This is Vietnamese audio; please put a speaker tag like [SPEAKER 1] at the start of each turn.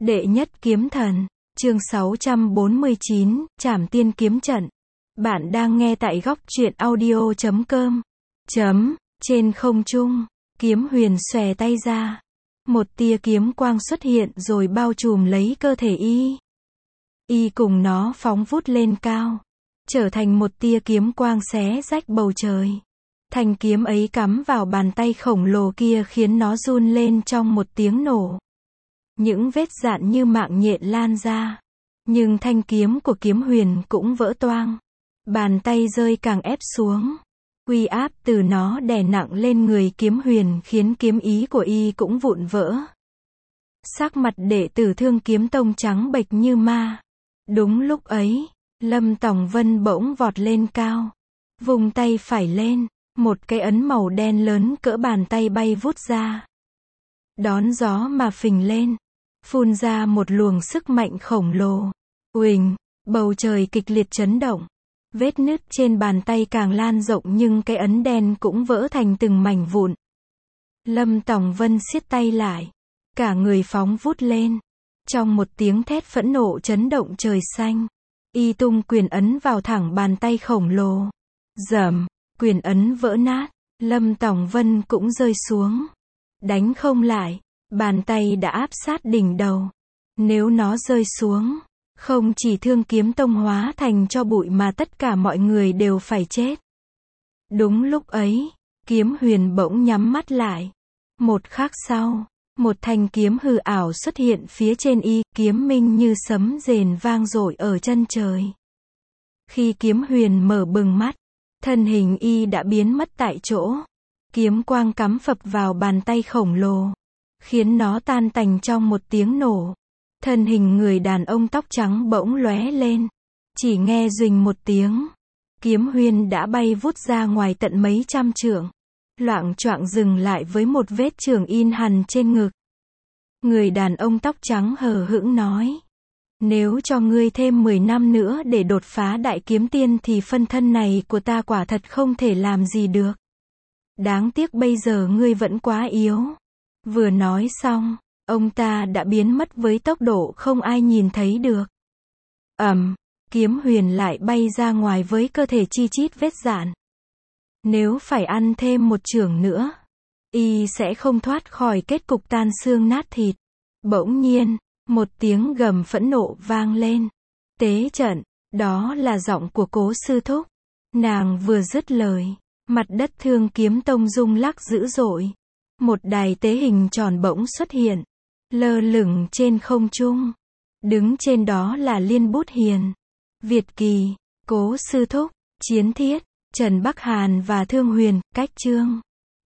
[SPEAKER 1] Đệ nhất kiếm thần, chương 649, Trảm Tiên kiếm trận. Bạn đang nghe tại góc truyện audio.com. Trên không trung, Kiếm Huyền xòe tay ra. Một tia kiếm quang xuất hiện rồi bao trùm lấy cơ thể y. Y cùng nó phóng vút lên cao, trở thành một tia kiếm quang xé rách bầu trời. Thanh kiếm ấy cắm vào bàn tay khổng lồ kia khiến nó run lên trong một tiếng nổ. Những vết rạn như mạng nhện lan ra. Nhưng thanh kiếm của Kiếm Huyền cũng vỡ toang. Bàn tay rơi càng ép xuống. Uy áp từ nó đè nặng lên người Kiếm Huyền khiến kiếm ý của y cũng vụn vỡ. Sắc mặt đệ tử Thương Kiếm Tông trắng bệch như ma. Đúng lúc ấy, Lâm Tòng Vân bỗng vọt lên cao. Vùng tay phải lên, một cái ấn màu đen lớn cỡ bàn tay bay vút ra. Đón gió mà phình lên, phun ra một luồng sức mạnh khổng lồ. Uỳnh, bầu trời kịch liệt chấn động. Vết nứt trên bàn tay càng lan rộng nhưng cái ấn đen cũng vỡ thành từng mảnh vụn. Lâm Tòng Vân siết tay lại, cả người phóng vút lên. Trong một tiếng thét phẫn nộ chấn động trời xanh, y tung quyền ấn vào thẳng bàn tay khổng lồ. Rầm, quyền ấn vỡ nát, Lâm Tòng Vân cũng rơi xuống. Đánh không lại, bàn tay đã áp sát đỉnh đầu. Nếu nó rơi xuống, không chỉ Thương Kiếm Tông hóa thành tro bụi mà tất cả mọi người đều phải chết. Đúng lúc ấy, Kiếm Huyền bỗng nhắm mắt lại. Một khắc sau, một thanh kiếm hư ảo xuất hiện phía trên y, kiếm minh như sấm rền vang dội ở chân trời. Khi Kiếm Huyền mở bừng mắt, thân hình y đã biến mất tại chỗ. Kiếm quang cắm phập vào bàn tay khổng lồ, khiến nó tan tành trong một tiếng nổ. Thân hình người đàn ông tóc trắng bỗng lóe lên. Chỉ nghe duỳnh một tiếng, Kiếm Huyền đã bay vút ra ngoài tận mấy trăm trượng. Loạng choạng dừng lại với một vết chưởng in hằn trên ngực. Người đàn ông tóc trắng hờ hững nói: nếu cho ngươi thêm 10 năm nữa để đột phá đại kiếm tiên thì phân thân này của ta quả thật không thể làm gì được. Đáng tiếc bây giờ ngươi vẫn quá yếu. Vừa nói xong, ông ta đã biến mất với tốc độ không ai nhìn thấy được. Kiếm Huyền lại bay ra ngoài với cơ thể chi chít vết rạn. Nếu phải ăn thêm một chưởng nữa, y sẽ không thoát khỏi kết cục tan xương nát thịt. Bỗng nhiên, một tiếng gầm phẫn nộ vang lên. Tế trận, đó là giọng của Cố sư thúc. Nàng vừa dứt lời, mặt đất Thương Kiếm Tông rung lắc dữ dội. Một đài tế hình tròn bỗng xuất hiện, lơ lửng trên không trung. Đứng trên đó là Liên Bút Hiền, Việt Kỳ, Cố sư thúc, Chiến Thiết, Trần Bắc Hàn và Thương Huyền, Cách Trương.